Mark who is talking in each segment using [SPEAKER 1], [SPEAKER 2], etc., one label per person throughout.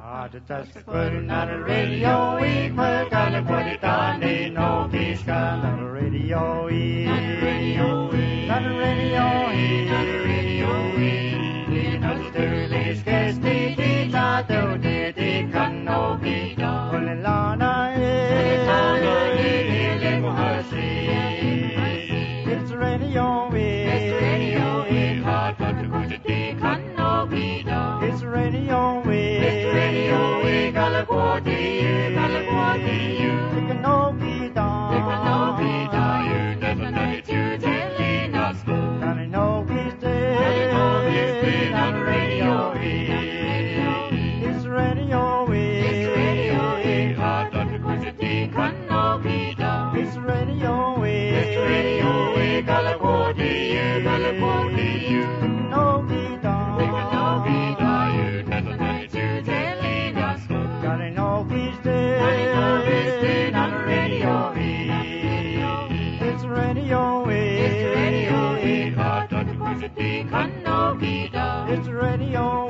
[SPEAKER 1] Just putting on the radio, we put on the put it on, ain't no peace on the radio, not the radio, not the radio, not the radio, not the dirty scarce, the not the can no be done. Pulling lana, it's radio, it's radio, hard but the good can no be done. It's radio, It's radio,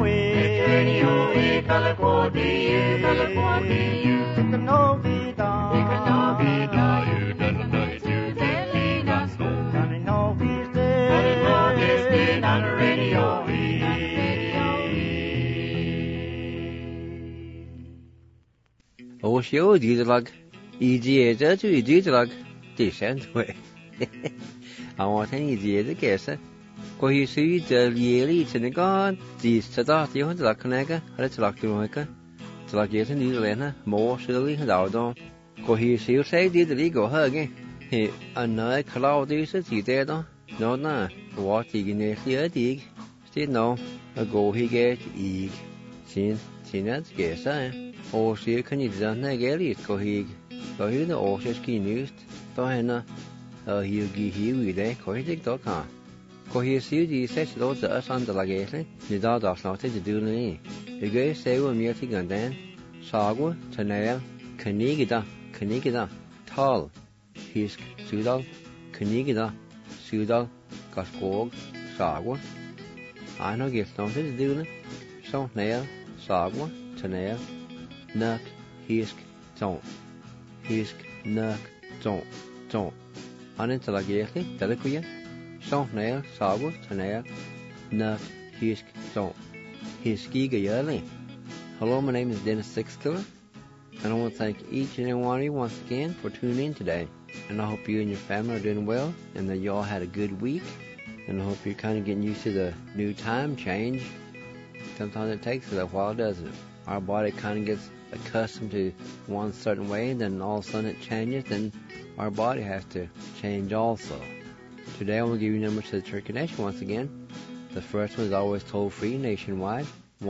[SPEAKER 2] Oh, sure, Didelag. Easy to Didelag. Decent way. I want an easy guess. Go you see the yearly to the god, these to that you want to like Connecticut, let's like to make it. To like yes, and Nilena, more silly and out on. Go you see, say, did the legal hugging. He, another cloud is it, you dead on? No, what you can hear, dig. Still no, a go he get egg. Seen that's guess, eh? Or see, can you done a gelly, go he. Go here the Osh's key news. Diana, he'll give you with a coitic dog. Go here, see the such loads of us under like it. The dog does not to do any. The gay say with me and then. Sagwa, Tanel, Canigida, Tall, Hisk, Sudal, Canigida, Sudal, Gaskog, Sagwa. I know get something to do it. So nail, Sagwa, Tanel, Nuck, Hisk, Don't. Hisk, Nuck, Don't. Unintelligently, Deliquia. So nail, Sagwa, Tanel, Nuck, Hisk, Don't. Hiskiga yearly. Hello, my name is Dennis Sixkiller, and I want to thank each and every one of you once again for tuning in today. And I hope you and your family are doing well, and that you all had a good week. And I hope you're kind of getting used to the new time change. Sometimes it takes a while, doesn't it? Our body kind of gets accustomed to one certain way, and then all of a sudden it changes, then our body has to change also. Today I want to give you numbers to the Church Connection once again. The first one is always toll-free nationwide,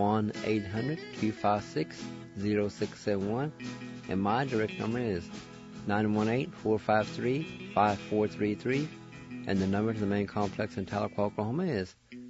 [SPEAKER 2] 1-800-256-0671, and my direct number is 918-453-5433, and the number to the main complex in Tahlequah, Oklahoma is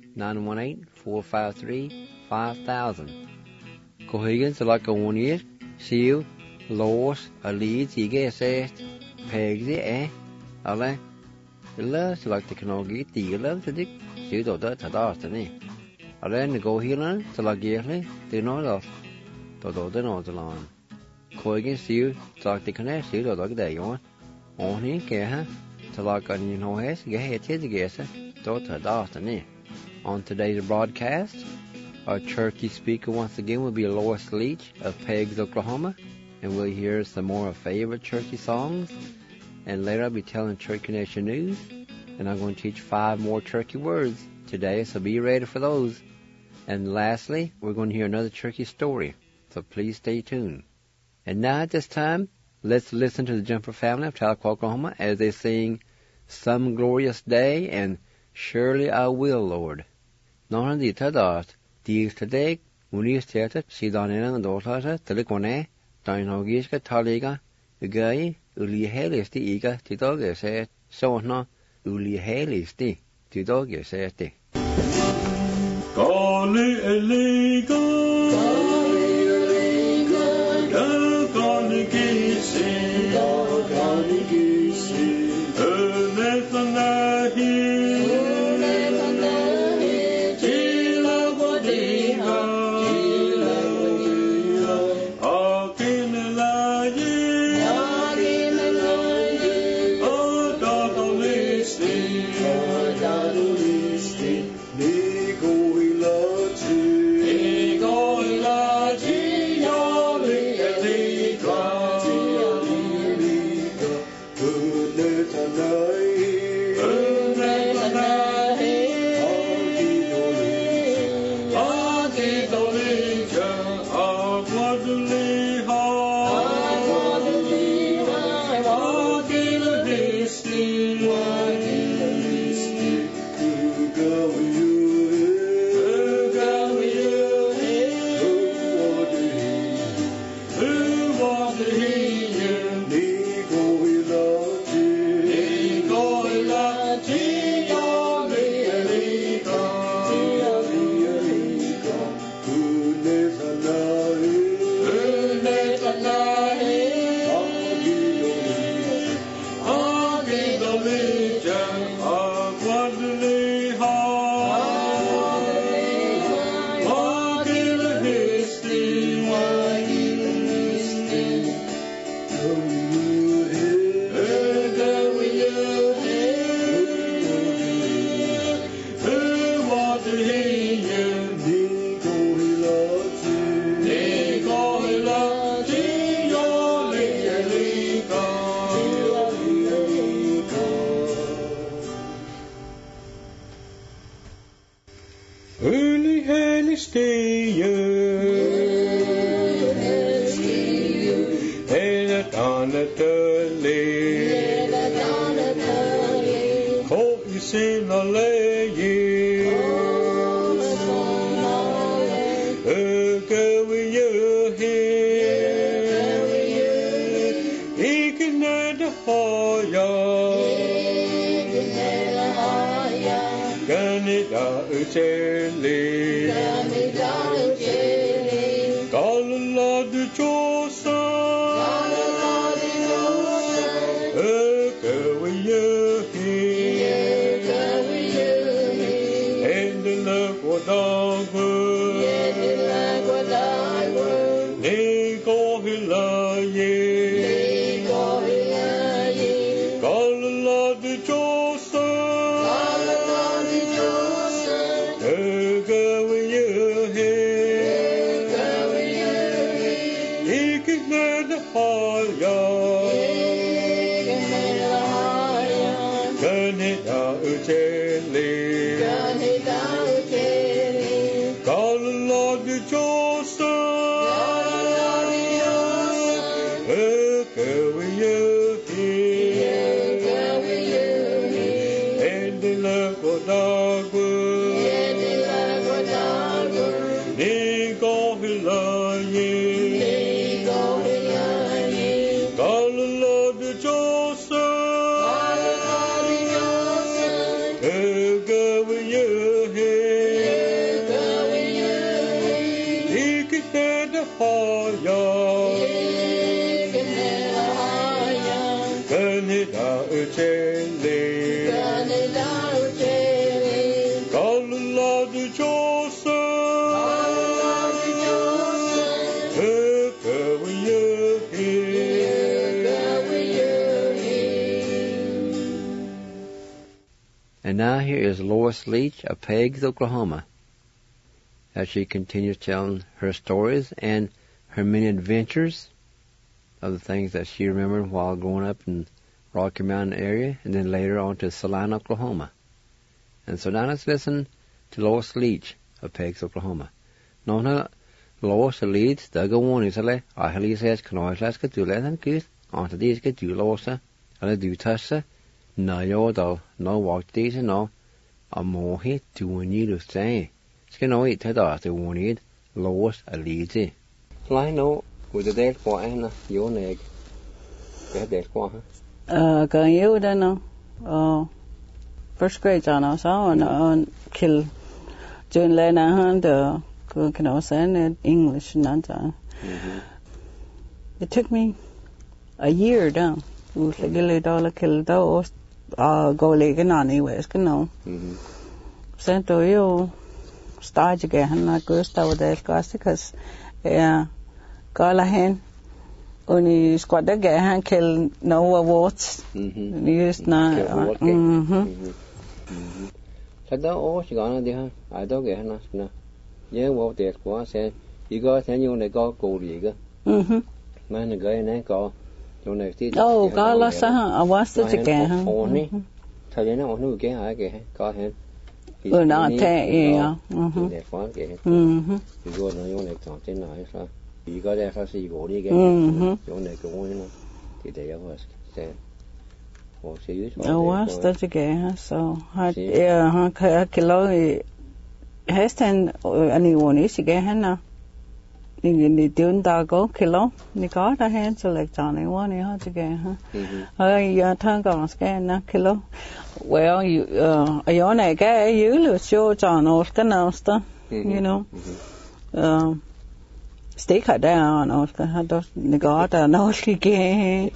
[SPEAKER 2] 918-453-5000. Cohigan sa like a 1 year, seal, laws, a leads, ige assessed, pegs, alle, illa, so like the canogi, tigla, to dick, pseudo that at Artany. I ran to go here to la gearly, they know lost. Todo the nose along. Coigan seal, talk the connect, seal, dog day on. Only care, to like on you know, has, get here to guess it, daughter Dartany. On today's broadcast, our churchy speaker once again will be Lois Leach of Pegs, Oklahoma, and we'll hear some more of favorite churchy songs. And later I'll be telling Church Connection news, and I'm going to teach 5 more churchy words today, so be ready for those. And lastly, we're going to hear another churchy story, so please stay tuned. And now at this time, let's listen to the Jumper family of Tahlequah, Oklahoma, as they sing Some Glorious Day and Surely I Will, Lord. None the Tadat, the today, when you started, see Donina and daughter, Telecone, Dinogiska, Taliga, the guy, Uli Helisti, Iga, Titoga said, so no, Uli Helisti, Titoga said.
[SPEAKER 3] Kali eliga, kali kisi, Öletanahi, Tila Wadiha,
[SPEAKER 2] And now here is Lois Leach of Peggs, Oklahoma, as she continues telling her stories and her many adventures of the things that she remembered while growing up in Rocky Mountain area, and then later on to Salina, Oklahoma. And so now let's listen to Lois Leach of Peggs, Oklahoma. Nona Lois Leach, Daga Wonisale, Ahali says, Canoilas could do less than good, onto these could do Losa, and do Tassa, no yodal, no walk these and no, a mohi to one you to say. Skin eat to after one eat, Lois a lead. Fly no, with the dead for Anna, your leg. Get dead for her.
[SPEAKER 4] Can you then know? First grade on us on kill June Lena Hunter, can I say English not It took me a year down. $1 kill those go legging anyways, you know. Sent to you start again, not good start with that because call a hand. Only squad again kill no awards. Used now.
[SPEAKER 2] Thật đó ô chỉ có đi ha, ai đó kìa nè, nhớ vô tiệt quá xe, chỉ có thế như này có cụ gì cơ, mà này cái này có, chỗ này thì
[SPEAKER 4] có là sao à quá sức kìa ha,
[SPEAKER 2] thời gian nào nó cái hả kìa, có hết,
[SPEAKER 4] nó thế
[SPEAKER 2] đẹp quá kìa, thì vô nó vô này chọn trên này sao, 而家咧發試過啲嘅，用嚟講咧，佢哋有個嘅，我少咗。
[SPEAKER 4] 我係得嘅，so 係佢kilo Heston anyone is again na ni doon dago kilo ni ka da hen so like Johnny one ni ha again ha ya thang ka scan na kilo well you ayona ga you lo show John off the nasta you know stay cut down off the ha do ni ka da no again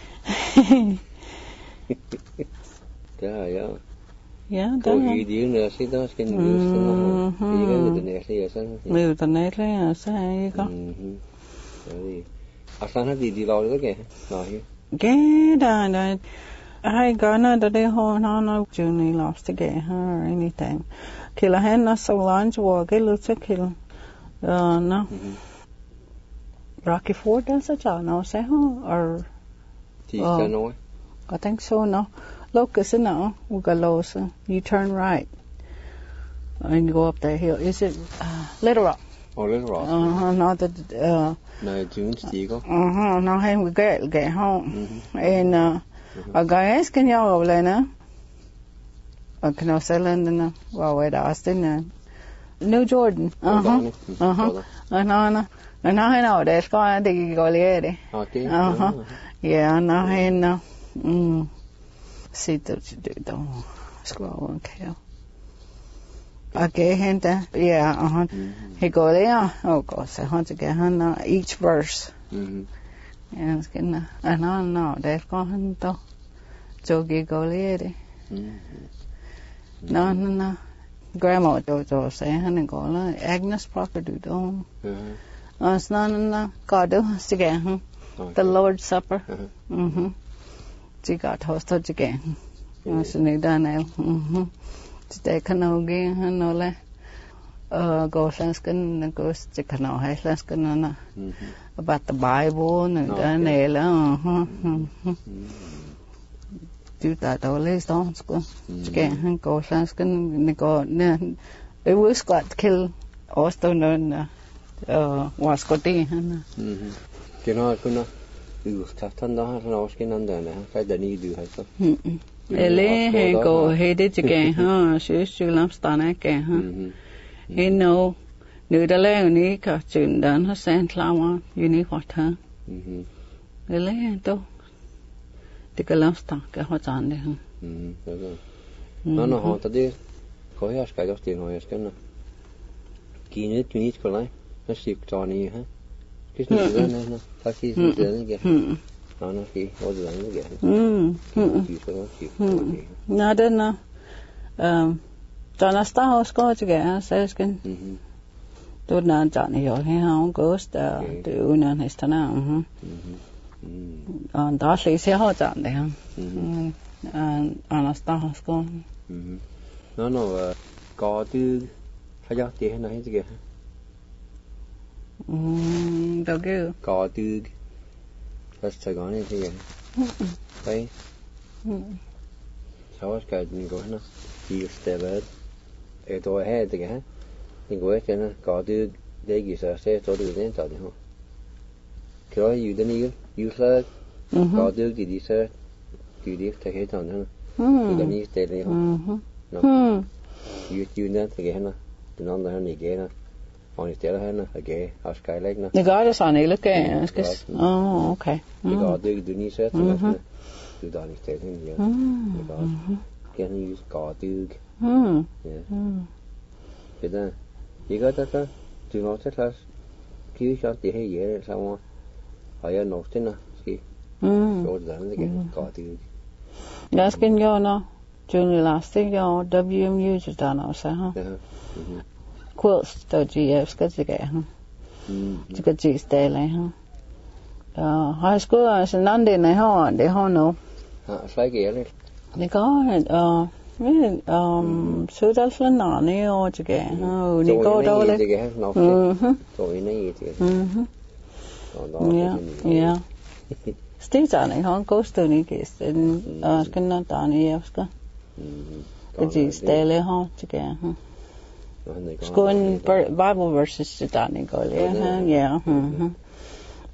[SPEAKER 2] yeah, có gì điện nữa xí đó cái gì đó thì cái người này xí sao
[SPEAKER 4] người ta này là sao có
[SPEAKER 2] rồi sao nó đi lâu đó kìa nói
[SPEAKER 4] cái đó hai cái nó đã đi ho nó chưa này lost again ha or anything khi là hen nó so lunch và cái lúc trước khi nó Rocky Ford đó sao cho nó sẽ ho or
[SPEAKER 2] thì sao nói
[SPEAKER 4] I think so no Locus no, Ugalosa. You turn right and you go up that hill. Is it Little Rock?
[SPEAKER 2] Oh, Little Rock.
[SPEAKER 4] Not the.
[SPEAKER 2] No, June Stigo.
[SPEAKER 4] No, hey, we get home. And a guy asking y'all over there now. I can say London. Well, wait, Austin. New Jordan. I know that's going to go there.
[SPEAKER 2] Okay.
[SPEAKER 4] Yeah, I know. See what you do though. Scroll on Cal. Okay, gente. Yeah, He go there. Oh God, so once again, each verse. And it's getting. I know. That's going to. Jogi go there. No. Grandma Jojo say, honey, go like Agnes Parker do don't. It's no. God do again. The Lord's Supper. Chị got hosted again. I said, Daniel. Today can again, no le. Go Lanskin, goes to Cano, Lanskin, about the Bible and Daniel. Do that always don't go. Again, go Lanskin, go. It was got killed. Also, was got in.
[SPEAKER 2] Taftan đó nó cái năm đời này cái đời đi được hay sao?
[SPEAKER 4] Ele he go he đi chơi ha, sư làm stana cái ha. He know, nếu đã lấy ní cả chuyện đó nó sẽ làm you need what ha. Ele to, thì cái làm stana cái họ chán đấy ha.
[SPEAKER 2] Nó họ ta đi, có hết cái đó tiền hỏi cái nào. Kỹ nữa tụi có lại, nó xịt cho ní ha. Cái gì đó nó phát xí gì đó kìa nó khi có gì đó kìa
[SPEAKER 4] nó đến nó cho nó start house có chứ kìa sẽ cái tôi đang chọn hiểu hay không có từ nên hay thế nào đó sẽ họ chọn đấy không nó start house có
[SPEAKER 2] nó có từ phải giao tiền hay gì kìa
[SPEAKER 4] đâu kêu
[SPEAKER 2] có từ Sài Gòn này thì vậy sao cái mình có nó đi step ở tôi hay thì cái mình có nó có từ để gì sẽ cho được đến chỗ đi không cái đó you don't use có từ gì đi sẽ đi thấy hết rồi nữa you don't use để không nó you know thì cái nó tụi nó là này cái nó on is there henne okay as sky like na
[SPEAKER 4] the guy is on look at oh okay
[SPEAKER 2] the guy do ni set do da ni set in yeah the guy can use god do yeah cái đó chỉ có đó tụi nó sẽ là cứu cho thì hay dễ sao mà hỏi nó thế nào cái rồi đó cái god do
[SPEAKER 4] that's can go no Junior last thing go WMU just done now so huh quilts to GF cái gì cả ha, chỉ có chỉ stay lại ha, high school là năm đến này họ để họ nấu,
[SPEAKER 2] phải cái này,
[SPEAKER 4] này có số đó là nọ này ô chỉ cả, này có đâu đấy,
[SPEAKER 2] rồi này thì,
[SPEAKER 4] yeah, stay cho này họ có từ này cái cái nó tao này cái gì stay lại họ chỉ cả ha. School Bible verses to Danny go yeah.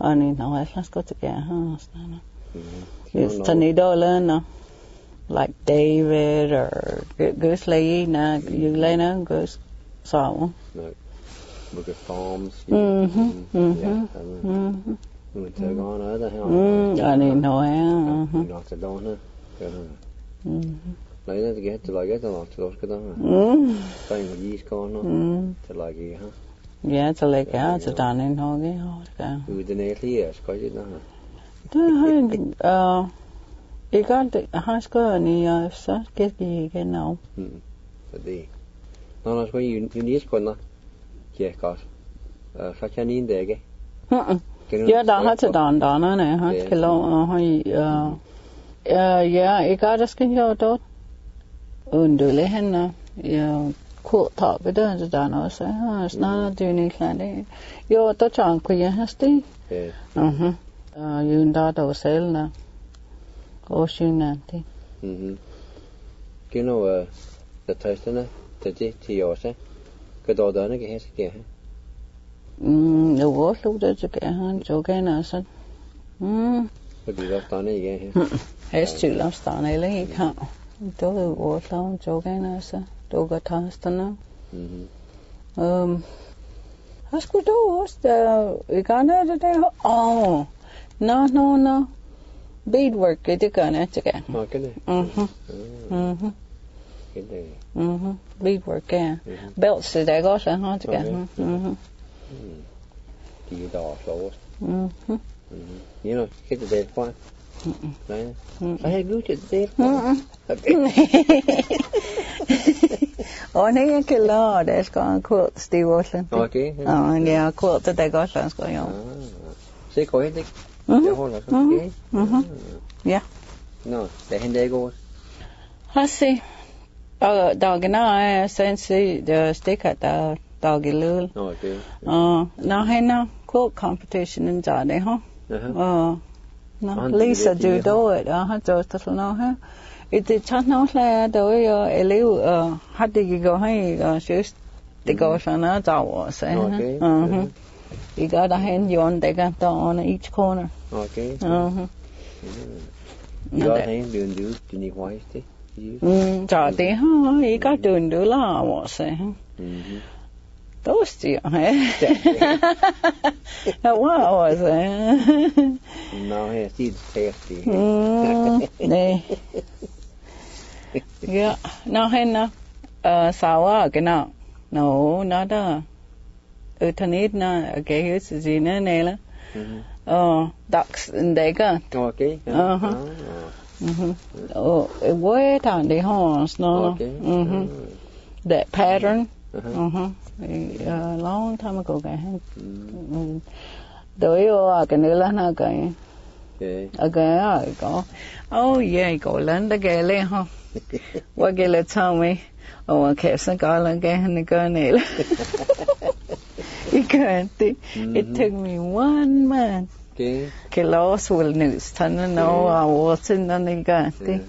[SPEAKER 4] Ani no let's go together. It's tani dollar like David or Goose Lay na you lay na Goose song.
[SPEAKER 2] No. Book of Psalms.
[SPEAKER 4] Mhm.
[SPEAKER 2] Yeah.
[SPEAKER 4] Mhm.
[SPEAKER 2] We took on other hell.
[SPEAKER 4] Ani no
[SPEAKER 2] We knocked it down.
[SPEAKER 4] Mhm.
[SPEAKER 2] Lấy nó get to like it along to cái đó. Tại vì gì có nó. To like gì hả?
[SPEAKER 4] Yeah, to like out to down in ho cái ho cả.
[SPEAKER 2] We the nearly years có gì đó.
[SPEAKER 4] Đó I got the high school ni sa cái gì cái nào.
[SPEAKER 2] Thì nó có unis con nó. Che có. Phát cho nín để cái.
[SPEAKER 4] Yeah, đó hết to down nó này hết cái lô hơi yeah, I got us cái vô đó. Under le hen cool talk cái đó cho down nó sẽ nó doing it like yo to chọn cái hasti. Yun đó đâu sel na. Ocean nanti.
[SPEAKER 2] Cái nó the test nó thì yo sẽ cái đó nó cái hết cái.
[SPEAKER 4] Đâu có lúc đó cho cái han cho cái nào sao.
[SPEAKER 2] Cái gì đó tao này cái.
[SPEAKER 4] Hết chữ lắm tao này lấy không. Tôi vô lâu cho cái nào sao. Tôi có test nó. Has good doors we got it today. Oh. No. Beadwork cái cái này chứ cái.
[SPEAKER 2] Cái này. Cái này.
[SPEAKER 4] Beadwork cái. Belts thì đây có sao hả chứ cái.
[SPEAKER 2] Thì đỏ số. You know, cái gì qua. Đấy. Phải cứ chuyện gì.
[SPEAKER 4] Only cái lo there's gone quilt Steve Ocean.
[SPEAKER 2] Okay.
[SPEAKER 4] Yeah, quilt that they got that's going on.
[SPEAKER 2] Sẽ có hết đấy. Okay.
[SPEAKER 4] Yeah.
[SPEAKER 2] No, để hình đây go.
[SPEAKER 4] Hasi. Dog na sense the stick at the dog lul.
[SPEAKER 2] Okay.
[SPEAKER 4] Now hay na quilt competition in Jade, huh? No, Lisa do it. Just no ha. It chat no la do eliu had to go hay shoes the go sana jaw say. You got a hand on they got on each corner.
[SPEAKER 2] Okay. You got hand doing do you white stick?
[SPEAKER 4] Trời tí ha, you got doing do la what say. Those two, eh? What was it?
[SPEAKER 2] No, it's tasty.
[SPEAKER 4] Yeah, no, henna. Sawa, genau. No, nada. Utanit na, okay, here's Zina Nela. Ducks and dega.
[SPEAKER 2] Okay.
[SPEAKER 4] Oh, wait on the horns, no.
[SPEAKER 2] Okay.
[SPEAKER 4] That pattern. A long time ago, guy. Do you can you learn again? Again, I go. Oh, yeah, go learn the galley, huh? What galley tell me? Oh, I kept some garland again and the girl nail. You can't. It took me 1 month.
[SPEAKER 2] Okay.
[SPEAKER 4] Kilos will news. Turn know I was in the gun.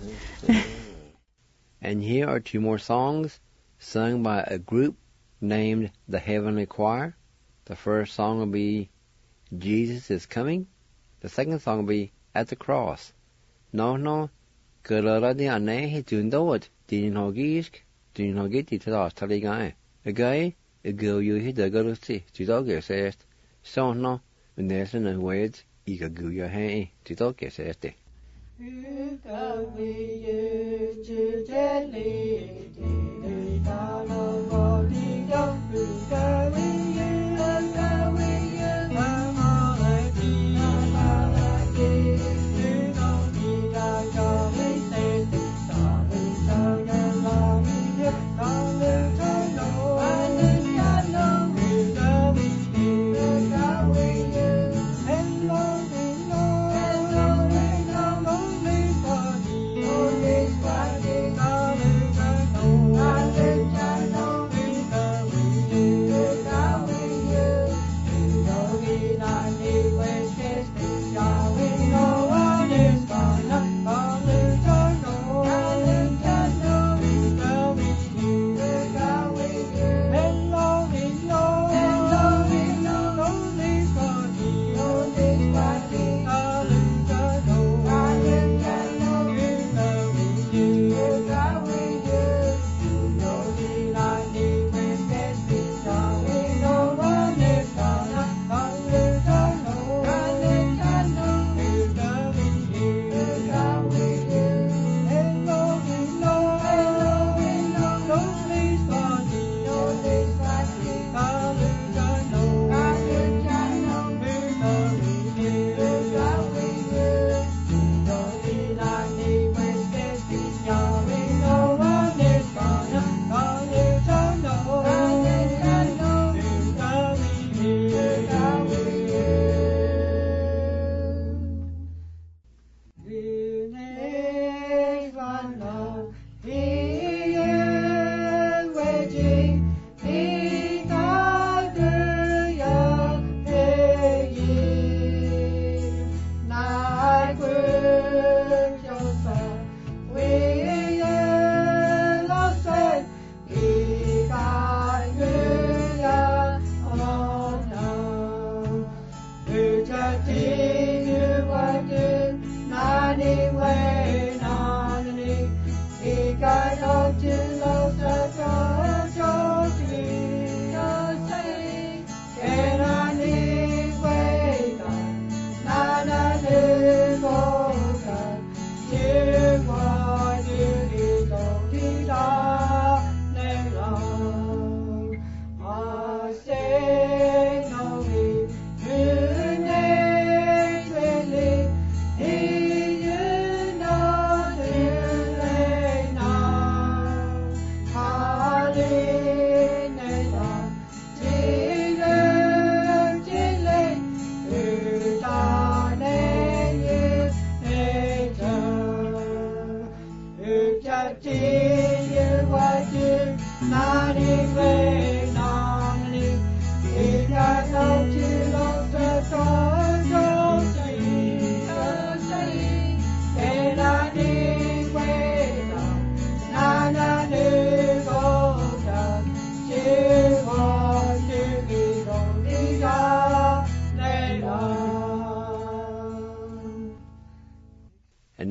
[SPEAKER 2] And here are 2 more songs sung by a group named the Heavenly Choir. The first song will be Jesus is Coming. The second song will be At the Cross. No, Kerala di ane he tundawad, din hogisk, din hogiti tadas taligae. Again, a girl you hit the galusti, to dog says, so no, when there's an words, you can go your hand to dog says.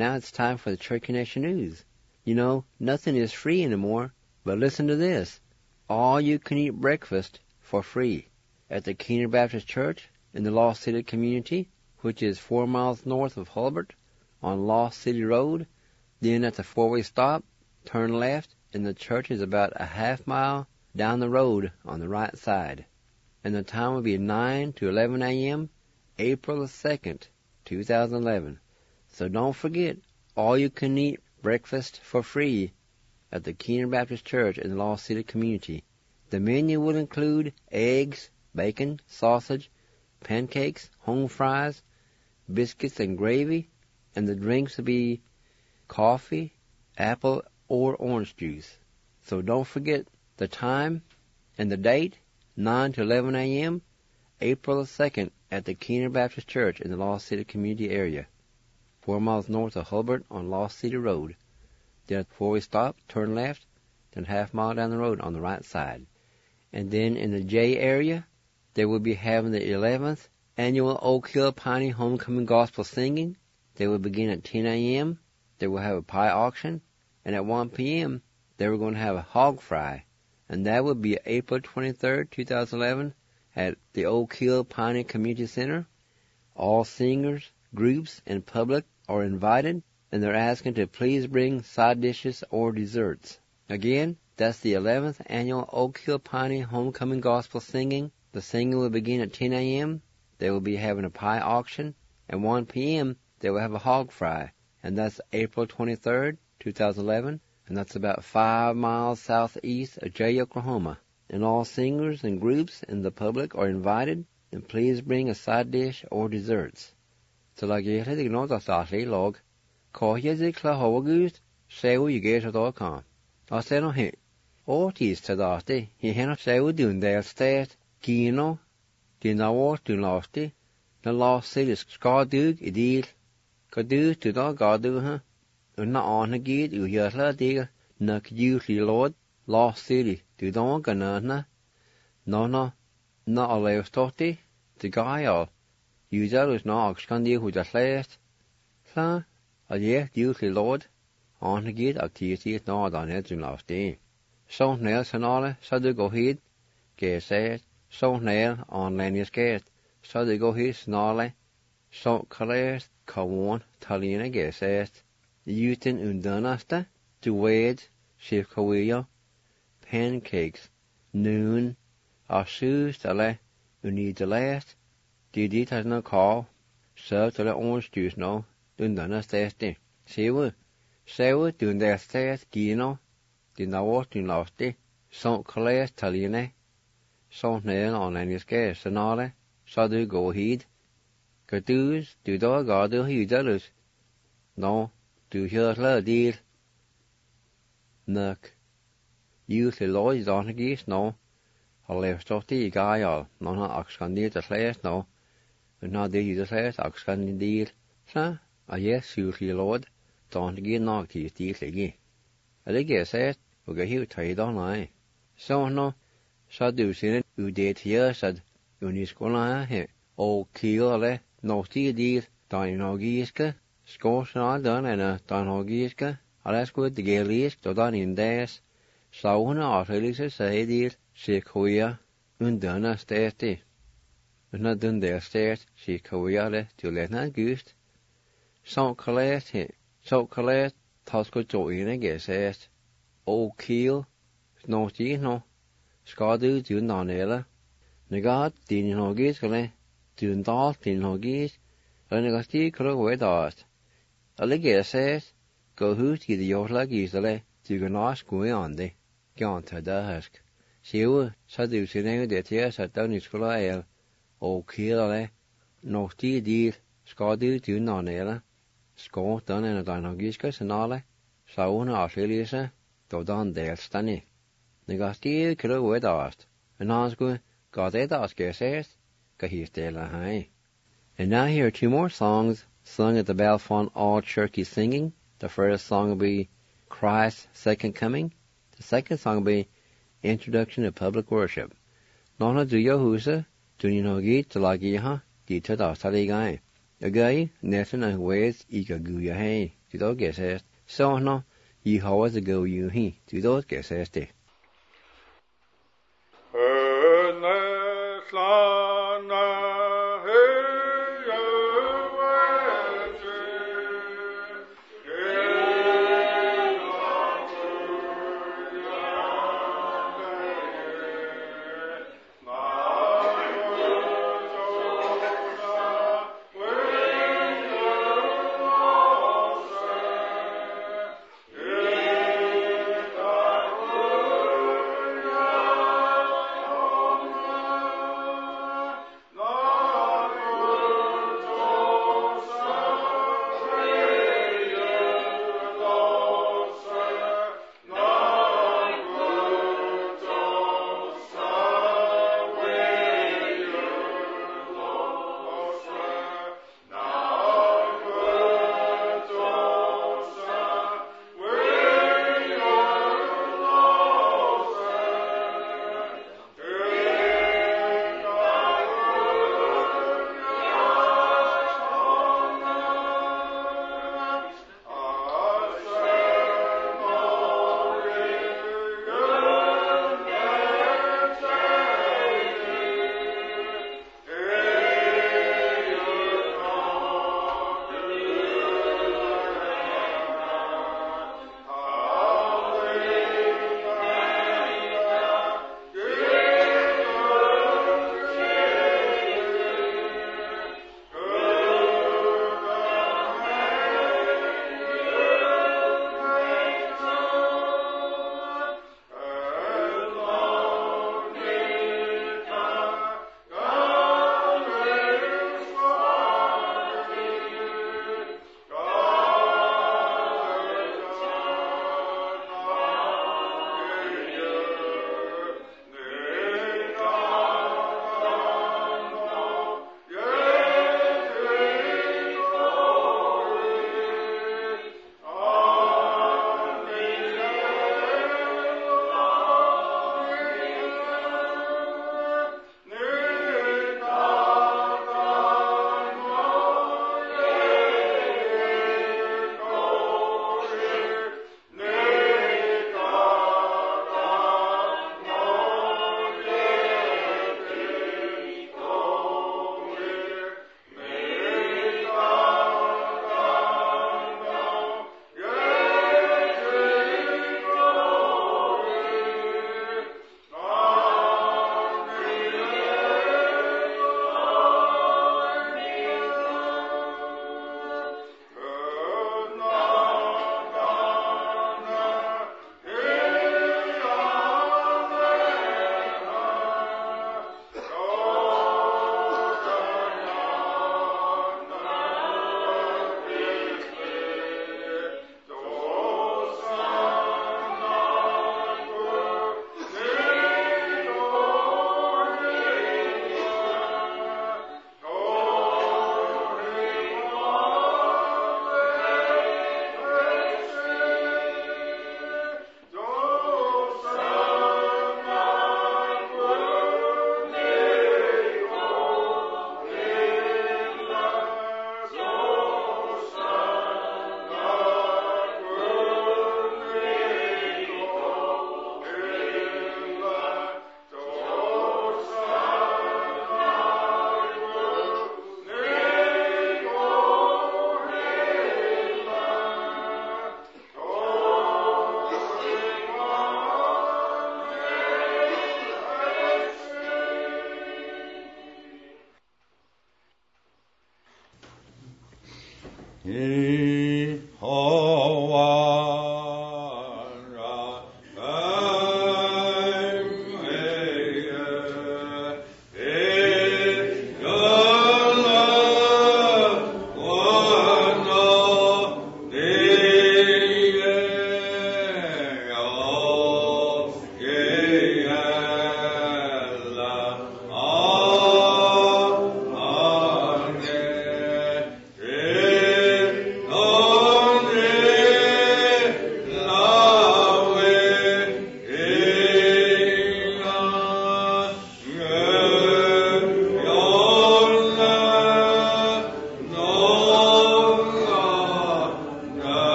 [SPEAKER 2] now it's time for the Church Connection News. You know, nothing is free anymore, but listen to this. All-you-can-eat breakfast for free at the Keener Baptist Church in the Lost City community, which is 4 miles north of Hulbert on Lost City Road. Then at the four-way stop, turn left, and the church is about a half mile down the road on the right side. And the time will be 9 to 11 a.m., April the 2nd, 2011. So don't forget, all-you-can-eat breakfast for free at the Keener Baptist Church in the Lost City community. The menu will include eggs, bacon, sausage, pancakes, home fries, biscuits and gravy, and the drinks will be coffee, apple, or orange juice. So don't forget the time and the date, 9 to 11 a.m., April 2nd at the Keener Baptist Church in the Lost City community area, 4 miles north of Hulbert on Lost City Road. Then before we stop, turn left, then half mile down the road on the right side. And then in the J area, they will be having the 11th annual Oak Hill Piney Homecoming Gospel Singing. They will begin at 10 a.m. They will have a pie auction, and at 1 p.m. they were going to have a hog fry, and that would be April 23rd, 2011, at the Oak Hill Piney Community Center. All singers, groups, and public are invited, and they're asking to please bring side dishes or desserts. Again, that's the 11th annual Oak Hill Piney Homecoming Gospel Singing. The singing will begin at 10 a.m. They will be having a pie auction. At 1 p.m., they will have a hog fry, and that's April 23rd, 2011, and that's about 5 miles southeast of Jay, Oklahoma. And all singers and groups and the public are invited, and please bring a side dish or desserts. So like you had to know the sausage log, call you the Clahowagoose, say what you get at all come. I said no hit. Oh, tease to the day, he had say what doing there state, Kino, the now to lofty, the lost city Scardug, idil, Kadu to the Gardu, huh? And not on a gate, you hear her digger, knock usually Lord, lost city, to don't ganana. No, not a lay stotty, the guy all. You is not Oxcandy who just last. Sa, a year, usually Lord, on a gate activity is not on it in last day. So nails and all, so they go head, get said, so nail on Lanny's gate, so they go his snarly, so colors, Kawan, Talina get said. Uten undanaste, to wade, shift kawia, pancakes, noon, our shoes to le, need the last, did it has no call, serve to the orange juice no, undanaste, sewa, dun their state, gino, did not walk in lofty, so colors taline, so nail on any scare, sonale, so do go heed, Kadoos, do dog or do he dollars, no. Du hör la dir. Nuk. Usually Lloyd's on a geese, no. I left stotty guy all. No, not Oxcandy the slash, no. And not the the slash, Oxcandy deal. Sa, yes, usually Lord. Don't get knocked his teeth again. I guess that, we got here tied on I. So no, so do see it, you did here, said, unis gonna here. Oh, kill, no tea deal, don't know geeska. Skås all done and a Donhogiska, alles good the Galisk, to done in des, Sauna or Felix say dear, she queer, undone state. And not done their state, she queer to let not gust. So collect, Tosco join a guess says, oh kill, no tea no, Scadu do nonella. Negat, din hogiskale, dun dalt din hogis, and a tea crow away dust. Alligator says, go hoot to the yotlag easily, to go nice going on the, gone to the husk. See you, so do see now that yes, at down his school ale, oh kill no tea deal, Scadu do nonella, score done in a dinogiscus and all, so no Australia, to done there stunning. The gasty crow away dust, and I was going, got it ask says, go he's still a high. And now here are two more songs sung at the Belfont All Churchy Singing. The first song will be Christ's Second Coming. The second song will be Introduction to Public Worship. Nona do Yahusa, do you know git to like yaha, dita da saligai. A guy, Nathan and Ways, Ika Guya Hay. 最多嘅些上呢，以後我就夠遊戲，最多嘅些的。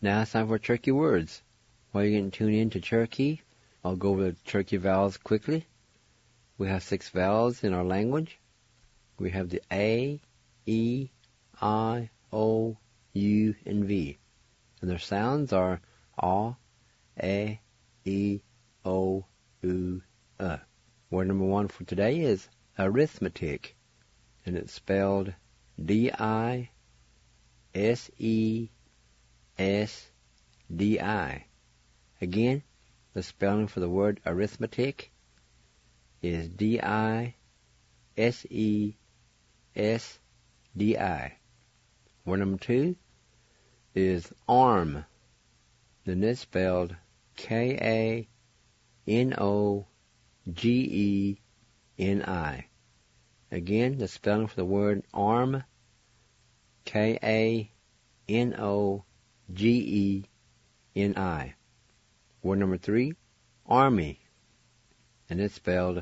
[SPEAKER 2] Now it's time for Cherokee words. While you can tune in to Cherokee, I'll go over the Cherokee vowels quickly. We have 6 vowels in our language. We have the A, E, I, O, U, and V. And their sounds are A, E, I, O, U, Word number 1 for today is arithmetic. And it's spelled D-I-S-E-S-D-I. Again, the spelling for the word arithmetic is D-I-S-E-S-D-I. Word number 2 is arm. Then it's spelled K-A-N-O-G-E-N-I. Again, the spelling for the word arm, K-A-N-O-G-E-N-I. Word number 3, army. And it's spelled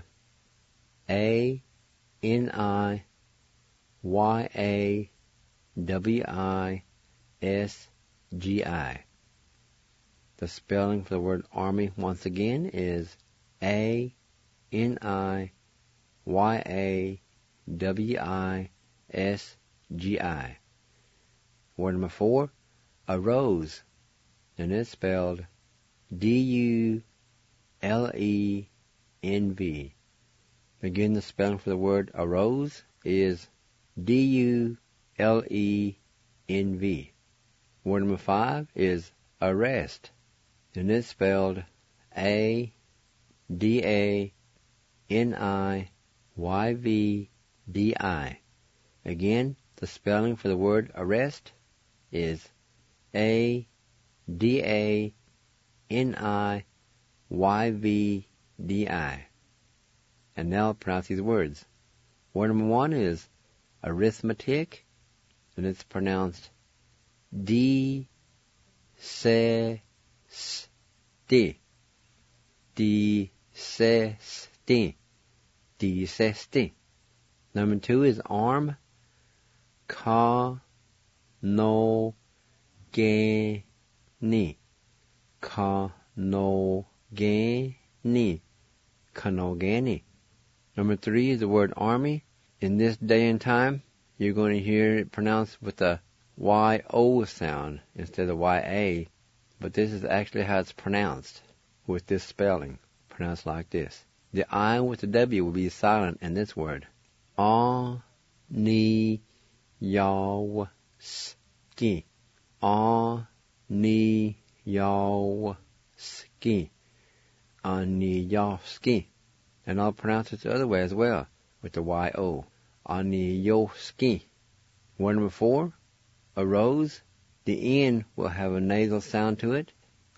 [SPEAKER 2] A-N-I-Y-A-W-I-S-G-I. The spelling for the word army once again is A-N-I-Y-A-W-I-S-G-I. Word number 4, arose. And it's spelled D-U-L-E-N-V. Again, the spelling for the word arose is D-U-L-E-N-V. Word number 5 is arrest. And it's spelled A-D-A-N-I-Y-V-D-I. Again, the spelling for the word arrest is A-D-A-N-I-Y-V-D-I. And now I'll pronounce these words. Word number 1 is arithmetic, and it's pronounced D-Se-S-T. D-Se-S-T. D-Se-S-T. Number 2 is arm. Ka-no-ge-ni. Ka-no-ge-ni. Ka-no-ge-ni. Number 3 is the word army. In this day and time, you're going to hear it pronounced with a Y-O sound instead of Y-A. But this is actually how it's pronounced with this spelling. Pronounced like this. The I with the W will be silent in this word. A-ni-yaw-ski. A-ni-yaw-ski. A-ni-yaw-ski. And I'll pronounce it the other way as well, with the Y-O. A-ni-yaw-ski. Word number 4, arose. The N will have a nasal sound to it.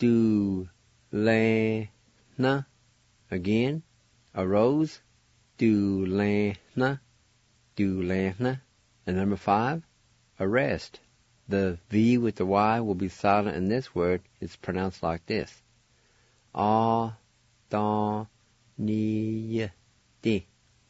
[SPEAKER 2] Do-le-na. Again, arose. Do-le-na. Do-le-na. And number 5, arrest. The V with the Y will be silent in this word. It's pronounced like this. A-da-ni-ti.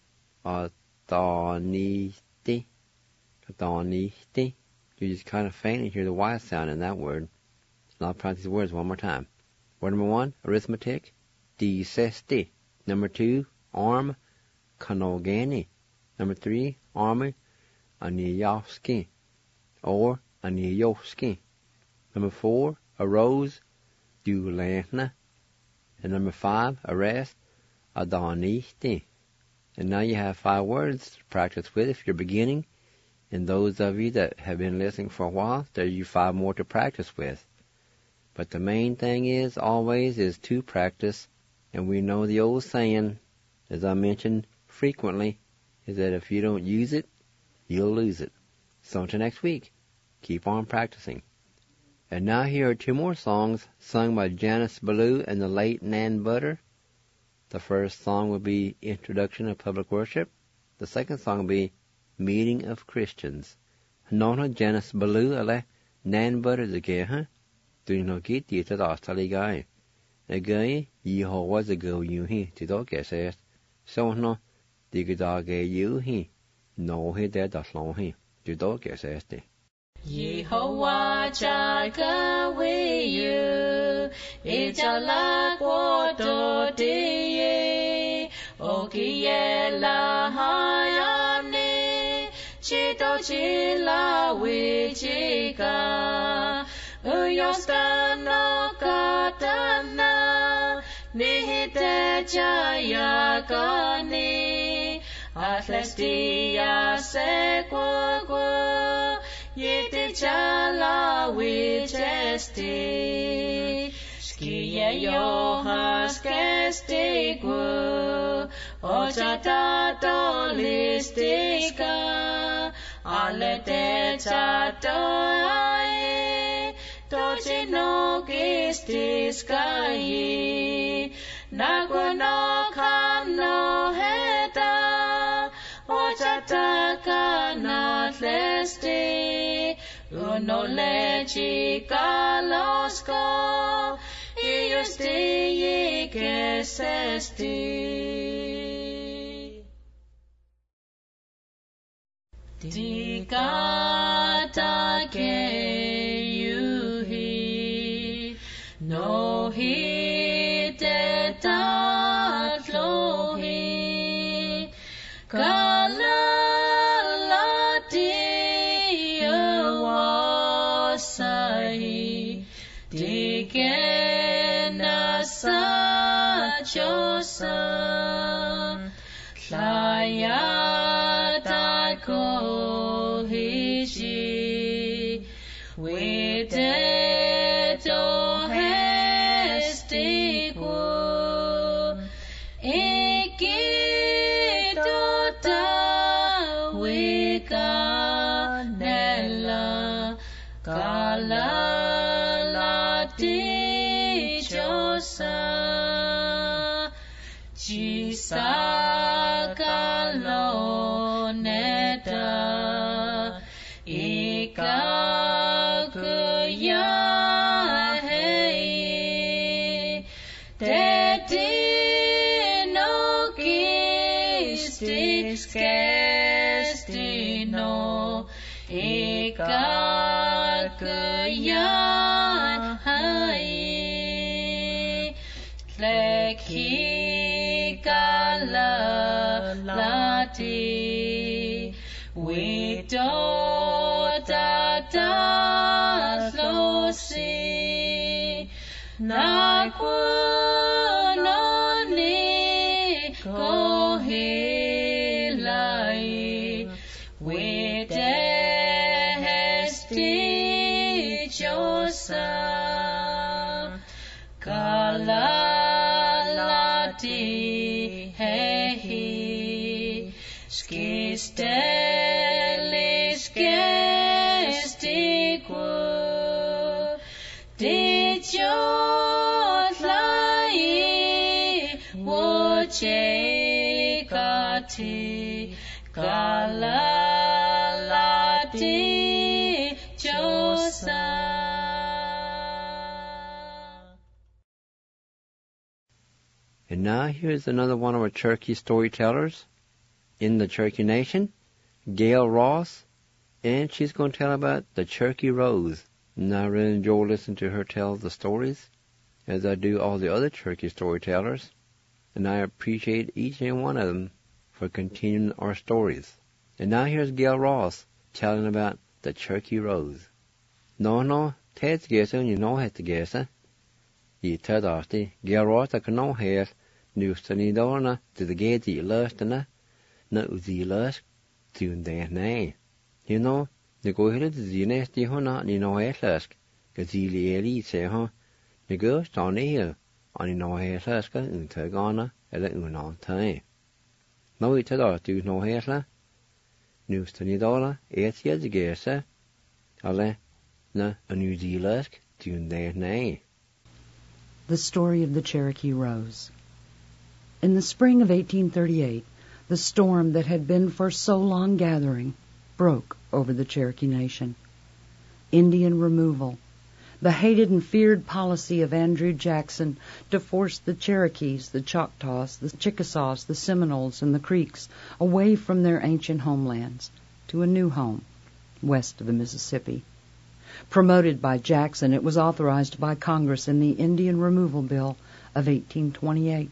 [SPEAKER 2] A-da-ni-ti. A-da-ni-ti. You just kind of faint and hear the Y sound in that word. And I'll pronounce these words one more time. Word number 1, arithmetic. D-se-sti. Number 2, arm. Ka-no-ge-ni. Number 3, army. A-ni-yaw-ski. Or a-ni-yaw-ski. Number 4, arose. Do-le-na. And number 5, arrest. A-da-ni-ti. And now you have 5 words to practice with if you're beginning. And those of you that have been listening for a while, there are you 5 more to practice with. But the main thing is, always, is to practice. And we know the old saying, as I mentioned frequently, is that if you don't use it, you'll lose it. So until next week, keep on practicing. And now here are 2 more songs sung by Janice Ballou and the late Nan Butter. The first song will be Introduction of Public Worship. The second song will be Meeting of Christians. Nona Janice Ballou ale Nan Butter the geha. Do you know get the Australia guy? A guy, ye was a girl you he to dog says. So no, the dog you he. No he dead as long he. To dog says.
[SPEAKER 5] Yehovah Chakawiyu, Ichala Quato Dee, Okiela Hayamni, Chito Chila Wichika, Uyostano Katana, Nihite Chayakani, Atlestia Sequaqua, Yete Chala Wichesti, Skia Johas Kestiqua, Ochata Dolistica, Alete Chatoai, Tochino Kistiskai, Naguano Kano Heta, Ochata Kanat Lesti, Uno Lechi Kalosco, Iusti Kesesti. Dikata ke yuhi, no hite tatlohi, kalalati awasai, dikena sachosa, Layata kohishi, Witeto hestiku, Ikitota wikanela, Kalalati chosa, Jisakaloneta, Ikakuya hei, Tetino kistis kestino, Ikakuya hei, Tleki kalalati, Witotata Nakunoni kohilai, Witehesti chosa, Kalalati hehi, Skistelis gestiqua, Dichotlai wochekati, Kalalati chosa.
[SPEAKER 2] And now here's another one of our Cherokee storytellers in the Cherokee Nation, Gail Ross, and she's going to tell about the Cherokee Rose. And I really enjoy listening to her tell the stories, as I do all the other Cherokee storytellers, and I appreciate each and one of them for continuing our stories. And now here's Gail Ross telling about the Cherokee Rose. No, Ted's guessing, you know how to guess, eh? Ye Ted Arty, Gail Ross, I can know here, Newston Idona, to the gate ye lust, na uzi lust, tune there, nay. You know, the go ahead to the nest, you know, ni no hair lusk, gazili eli, say, huh? The girls down here, on you know hair luska, and Tagana, and unon time. No, it's a do no hair la. Newston Idona, 8 years ago, sir. Ale, na, a New Zealand, tune there, nay.
[SPEAKER 6] The Story of the Cherokee Rose. In the spring of 1838, the storm that had been for so long gathering broke over the Cherokee Nation. Indian removal, the hated and feared policy of Andrew Jackson to force the Cherokees, the Choctaws, the Chickasaws, the Seminoles, and the Creeks away from their ancient homelands to a new home west of the Mississippi. Promoted by Jackson, it was authorized by Congress in the Indian Removal Bill of 1828.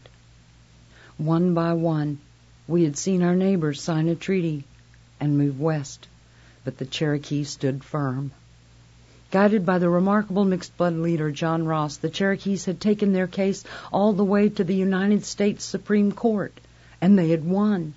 [SPEAKER 6] One by one, we had seen our neighbors sign a treaty and move west, but the Cherokee stood firm. Guided by the remarkable mixed-blood leader John Ross, the Cherokees had taken their case all the way to the United States Supreme Court, and they had won.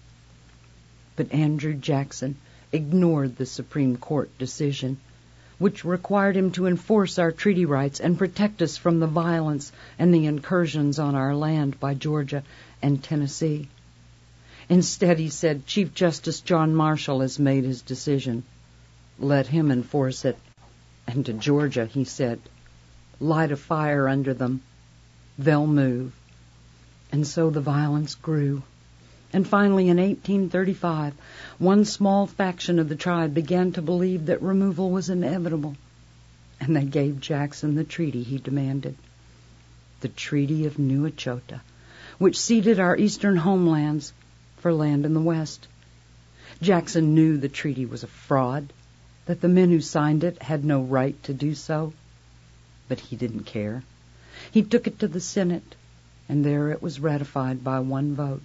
[SPEAKER 6] But Andrew Jackson ignored the Supreme Court decision, which required him to enforce our treaty rights and protect us from the violence and the incursions on our land by Georgia and Tennessee. Instead, he said, Chief Justice John Marshall has made his decision. Let him enforce it. And to Georgia, he said, light a fire under them. They'll move. And so the violence grew. And finally, in 1835, one small faction of the tribe began to believe that removal was inevitable, and they gave Jackson the treaty he demanded, the Treaty of New Echota, which ceded our eastern homelands for land in the west. Jackson knew the treaty was a fraud, that the men who signed it had no right to do so, but he didn't care. He took it to the Senate, and there it was ratified by one vote.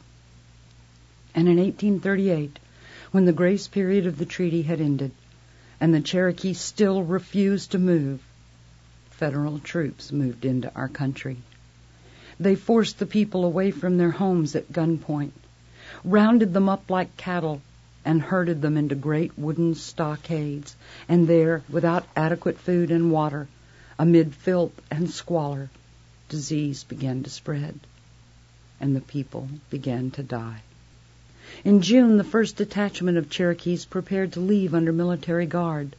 [SPEAKER 6] And in 1838, when the grace period of the treaty had ended, and the Cherokee still refused to move, federal troops moved into our country. They forced the people away from their homes at gunpoint, rounded them up like cattle, and herded them into great wooden stockades, and there, without adequate food and water, amid filth and squalor, disease began to spread, and the people began to die. In June, the first detachment of Cherokees prepared to leave under military guard.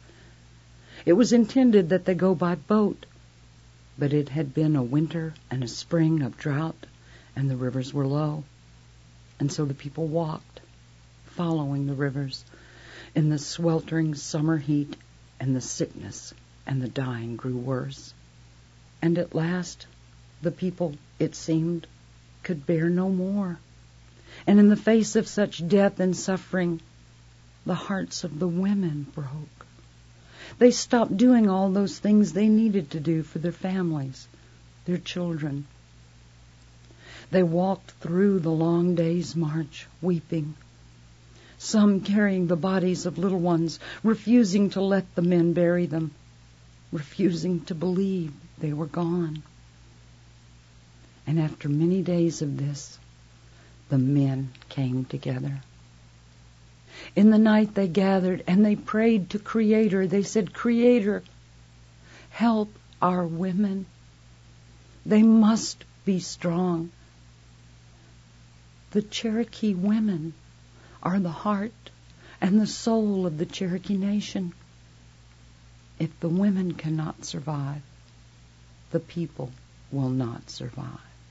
[SPEAKER 6] It was intended that they go by boat, but it had been a winter and a spring of drought, and the rivers were low. And so the people walked, following the rivers, in the sweltering summer heat, and the sickness and the dying grew worse. And at last, the people, it seemed, could bear no more. And in the face of such death and suffering, the hearts of the women broke. They stopped doing all those things they needed to do for their families, their children. They walked through the long day's march, weeping, some carrying the bodies of little ones, refusing to let the men bury them, refusing to believe they were gone. And after many days of this, the men came together. In the night they gathered and they prayed to Creator. They said, Creator, help our women. They must be strong. The Cherokee women are the heart and the soul of the Cherokee Nation. If the women cannot survive, the people will not survive.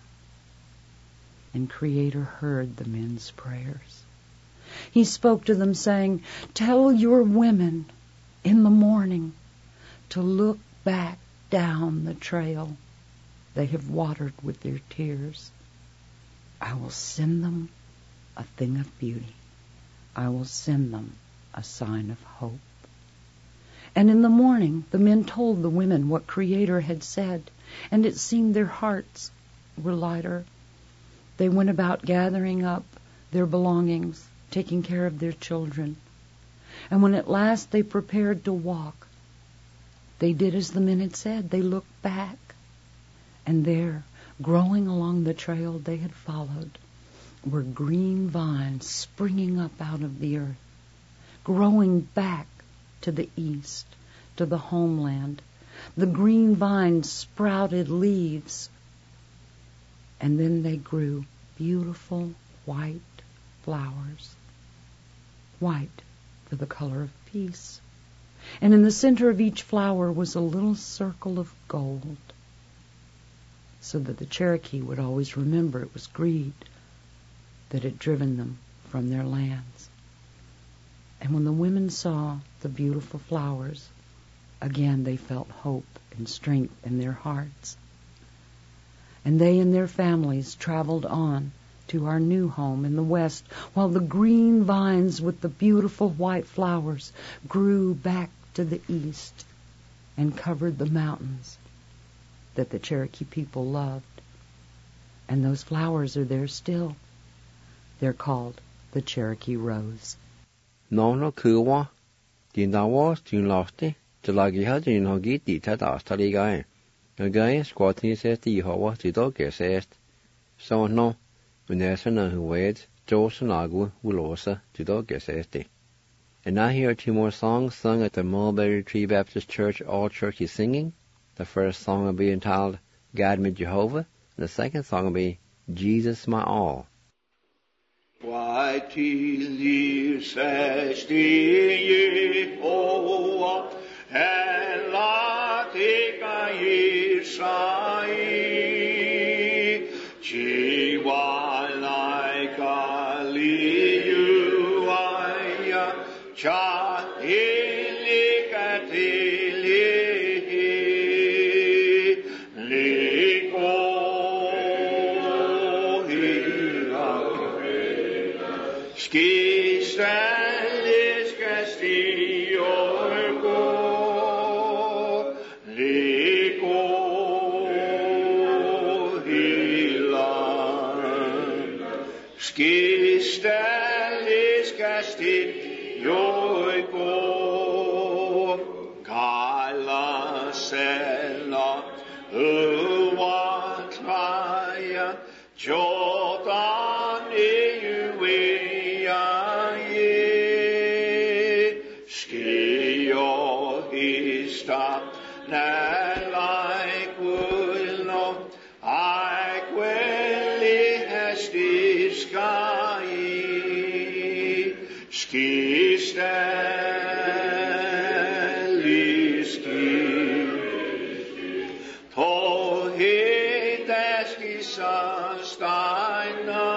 [SPEAKER 6] And Creator heard the men's prayers. He spoke to them saying, tell your women in the morning to look back down the trail they have watered with their tears. I will send them a thing of beauty. I will send them a sign of hope. And in the morning the men told the women what Creator had said, and it seemed their hearts were lighter. They went about gathering up their belongings, taking care of their children. And when at last they prepared to walk, they did as the men had said. They looked back, and there, growing along the trail they had followed, were green vines springing up out of the earth, growing back to the east, to the homeland. The green vines sprouted leaves, and then they grew beautiful white flowers, white for the color of peace. And in the center of each flower was a little circle of gold, so that the Cherokee would always remember it was greed that had driven them from their lands. And when the women saw the beautiful flowers, again they felt hope and strength in their hearts. And they and their families traveled on to our new home in the west, while the green vines with the beautiful white flowers grew back to the east. and covered the mountains that the Cherokee people loved. And those flowers are there still. They're called the Cherokee Rose.
[SPEAKER 2] No kuwa, dinawa tunlofte, jalagiha dinhogi dita dastaligae. Again, squatting says the Yehovah to dog says, so no, Unesana who weds, Josanagu Wulosa to dog says. And I hear two more songs sung at the Mulberry Tree Baptist Church All Churchy Singing. The first song will be entitled God Me Jehovah, and the second song will be Jesus My All.
[SPEAKER 3] Why till you says the Yehovah, and Latika Yisai, Chiwa like Aliuaya, Cha Ilikatili, Liko Skistalis Castillo Go, Liko Hilan, Skistalis Castillo Go, Kala Sela, Uwatmaya, Jotan Iwe. Skio hista like will no I quelli hesti sky ski steli ski to hit eski sastaina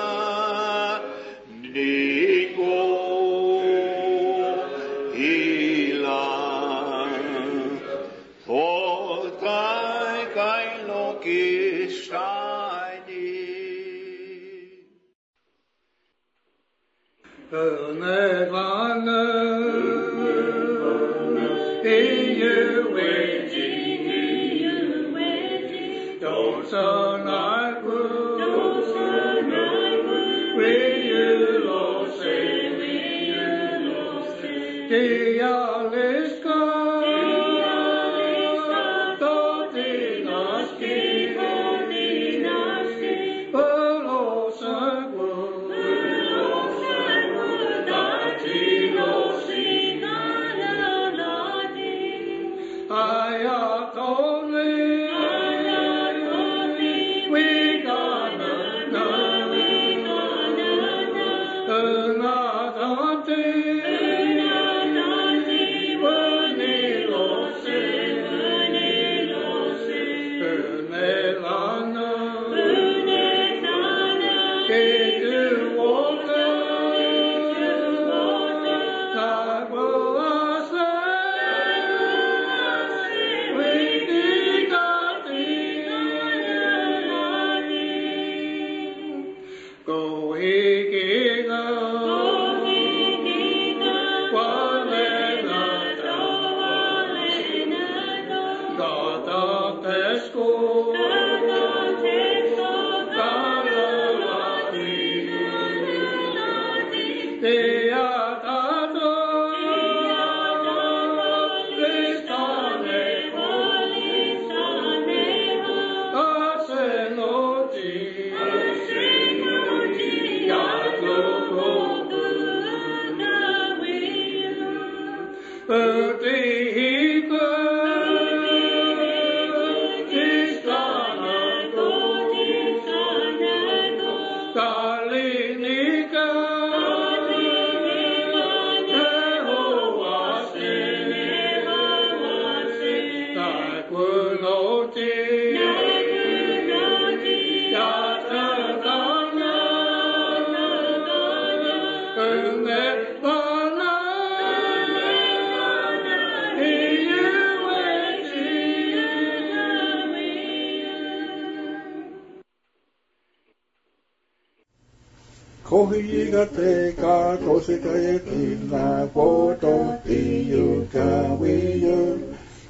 [SPEAKER 1] Kohiga teka koseka etina poto tiyu kawiyu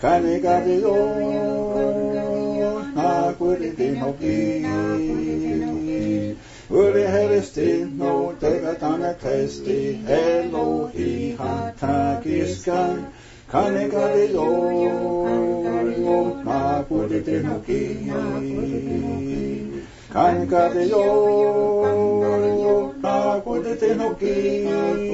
[SPEAKER 1] Kanikario, na Kuritinoki. Uri heristi, no tegatana testi, Elohi hatakiskan. Kanikario, na Kuritinoki. Kanikario, na Kuritinoki.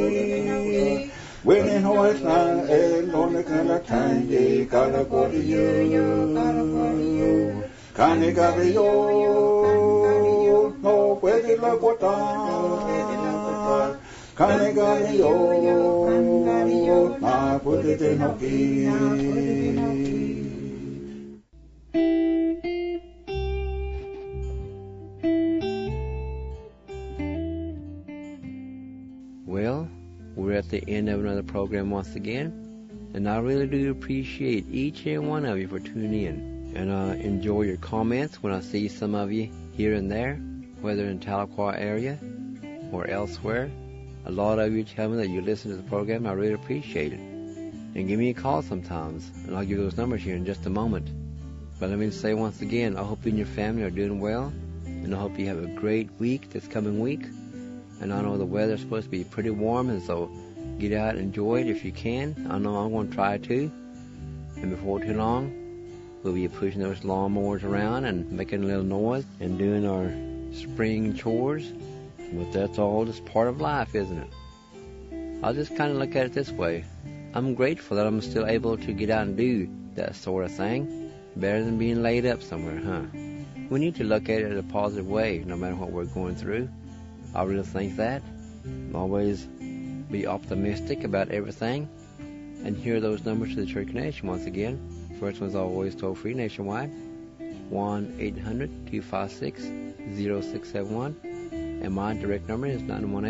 [SPEAKER 1] When in horse land, on the kind of time, ye got a body you. Kanikario, no, where did la gota? Kanikario, na put it in a key.
[SPEAKER 2] Well, we're at the end of another program once again, and I really do appreciate each and one of you for tuning in. And I enjoy your comments when I see some of you here and there, whether in Tahlequah area or elsewhere. A lot of you tell me that you listen to the program. I really appreciate it. And give me a call sometimes, and I'll give you those numbers here in just a moment. But let me say once again, I hope you and your family are doing well, and I hope you have a great week this coming week. And I know the weather's supposed to be pretty warm, and so get out and enjoy it if you can. I know I'm going to try to. And before too long, we'll be pushing those lawnmowers around and making a little noise and doing our spring chores. But that's all just part of life, isn't it? I'll just kind of look at it this way. I'm grateful that I'm still able to get out and do that sort of thing. Better than being laid up somewhere, huh? We need to look at it in a positive way, no matter what we're going through. I really think that. Always be optimistic about everything. And here are those numbers to the Church Nation once again. First one's always toll-free nationwide. 1-800-256-0671. And my direct number is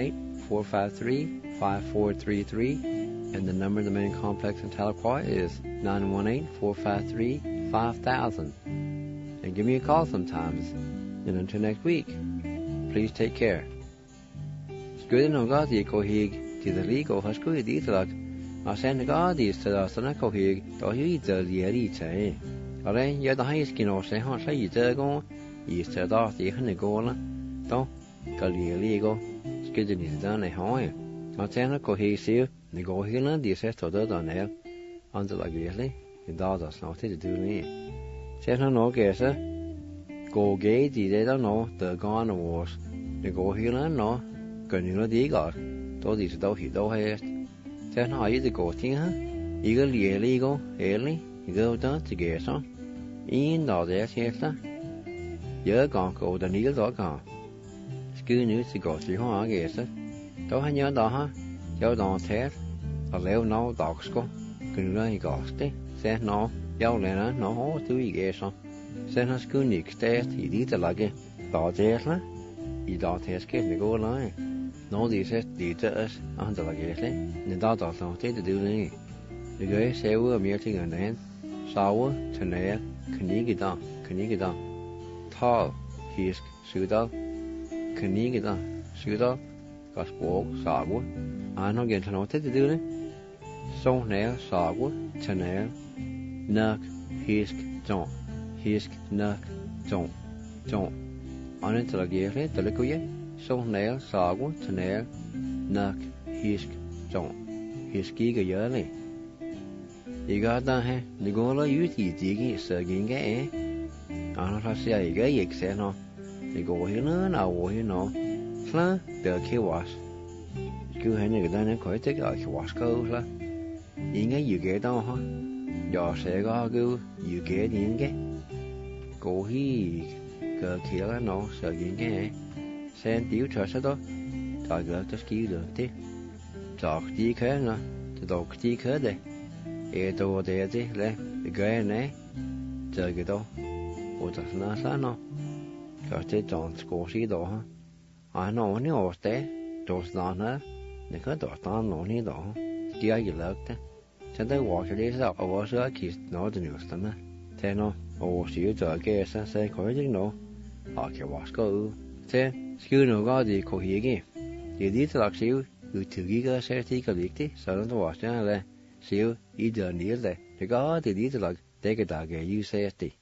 [SPEAKER 2] 918-453-5433. And the number of the main complex in Tahlequah is 918-453-5000. And give me a call sometimes. And until next week, please take care. Good no God the cohig to the league or has good eatlog. I send God is to the son of cohig, or you eat the year. Alright, you're the highest skin or say, how say you go? Is to the Hanagola. Don't go legal. Skidding is done a high. I send a cohesive, the go here, the assessed or the nail. Until like really, the daughters not to do me. Send her no guesser. Go gay, they don't know the gone wars. The go here, no. Cần nó đi gọi, tôi thì đâu thì đâu hay, thế nói gì có tiếng hả, 이거 리얼이고, 에리, 이거 더 지게서, 인도 대해서, 여건 거다 니가 더 가, cứ như chỉ có chỉ hoa cái gì, tôi hay nhớ đó ha, cho đó thế, ở leo nó đọc có, cần nó thì có thế, sẽ nó, giao lại nó hố thứ gì cái sao, sẽ nó cứ nhịp thế thì đi tới lại cái, đó thế là, ý đó thế cái này có nói. No dices ditas ante la gele, ne data no te de duni. De ge sewe meeting an en, sawe tenea knigida. Tal hisk sudal knigida. Gas walk sawe. Ano gen no te de duni. So ne sawe tenea nak hisk jon. Ante la gele de le kuye. So nail sagu to nail nak hisk jon hiski ga yale iga da he nigola yuti digi saginga ana rasia iga yekse no nigo hina na wo hino fla de kewas ku he ne ga ne ko te ga kewas ko la inga yuge da ha yo se ga gu yuge dinge ko hi ga kila no saginga sen tiểu trở sao đó, tại gỡ tất kỹ được thế, chọc tí khé nè, thì đọc tí khé đây, đồ đây thế lấy, cái này, chờ cái đó, ủa thật là sao nó, cái thế chọn cố sĩ đó ha, nó này ở thế, đồ sao nữa, để cái đồ tan nó này đó, kia gì lợt thế, chẳng thấy quả cái đấy sao, ở giữa kia nó được nhiều lắm á, thế nó, xíu chờ cái sao sẽ khỏi chứ nó, cái quả có thế. Cứ nó có gì khó hiểu gì, thì đi từ lạc xíu, từ cái sẽ thì cái việc tí, sau đó tôi bảo cho là Siêu, ý giờ ní lệ, thì có thì đi từ lạc, để cái đà ghé UCSD.